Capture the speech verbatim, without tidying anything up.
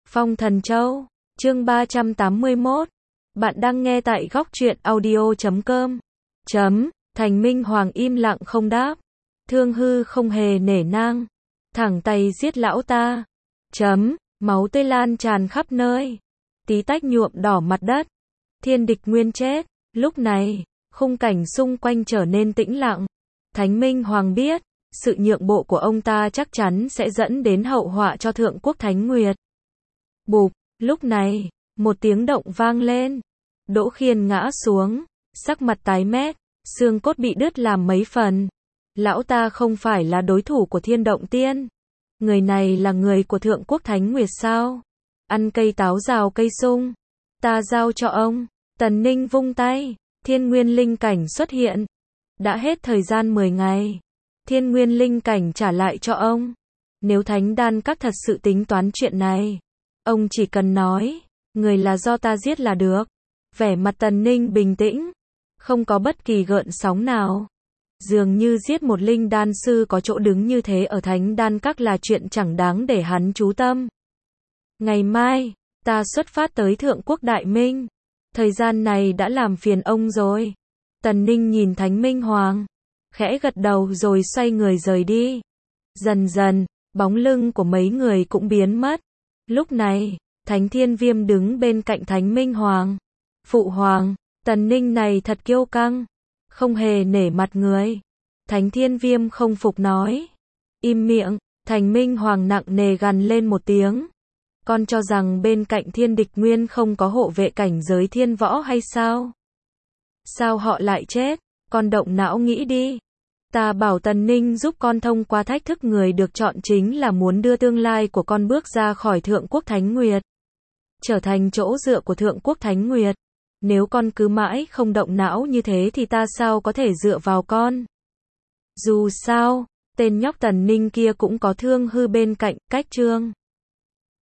Phong Thần Châu, chương ba trăm tám mươi mốt. Bạn đang nghe tại góc truyện audio chấm com. Chấm, Thành Minh Hoàng im lặng không đáp. Thương Hư không hề nể nang. Thẳng tay giết lão ta. Chấm, máu tươi lan tràn khắp nơi. Tí tách nhuộm đỏ mặt đất. Thiên địch nguyên chết. Lúc này, khung cảnh xung quanh trở nên tĩnh lặng. Thánh Minh Hoàng biết, sự nhượng bộ của ông ta chắc chắn sẽ dẫn đến hậu họa cho Thượng Quốc Thánh Nguyệt. Bụp, lúc này, một tiếng động vang lên. Đỗ Khiên ngã xuống, sắc mặt tái mét, xương cốt bị đứt làm mấy phần. Lão ta không phải là đối thủ của Thiên Động Tiên. Người này là người của Thượng Quốc Thánh Nguyệt sao? Ăn cây táo rào cây sung. Ta giao cho ông. Tần Ninh vung tay, Thiên Nguyên Linh Cảnh xuất hiện. Đã hết thời gian mười ngày. Thiên Nguyên Linh Cảnh trả lại cho ông. Nếu Thánh Đan Các thật sự tính toán chuyện này, ông chỉ cần nói, người là do ta giết là được. Vẻ mặt Tần Ninh bình tĩnh, không có bất kỳ gợn sóng nào. Dường như giết một linh đan sư có chỗ đứng như thế ở Thánh Đan Các là chuyện chẳng đáng để hắn chú tâm. Ngày mai, ta xuất phát tới Thượng Quốc Đại Minh. Thời gian này đã làm phiền ông rồi. Tần Ninh nhìn Thánh Minh Hoàng, khẽ gật đầu rồi xoay người rời đi. Dần dần, bóng lưng của mấy người cũng biến mất. Lúc này, Thánh Thiên Viêm đứng bên cạnh Thánh Minh Hoàng. Phụ Hoàng, Tần Ninh này thật kiêu căng, không hề nể mặt người. Thánh Thiên Viêm không phục nói. Im miệng, Thánh Minh Hoàng nặng nề gằn lên một tiếng. Con cho rằng bên cạnh Thiên Địch Nguyên không có hộ vệ cảnh giới thiên võ hay sao? Sao họ lại chết? Con động não nghĩ đi. Ta bảo Tần Ninh giúp con thông qua thách thức người được chọn chính là muốn đưa tương lai của con bước ra khỏi Thượng Quốc Thánh Nguyệt, trở thành chỗ dựa của Thượng Quốc Thánh Nguyệt. Nếu con cứ mãi không động não như thế thì ta sao có thể dựa vào con? Dù sao, tên nhóc Tần Ninh kia cũng có Thương Hư bên cạnh, cách trương.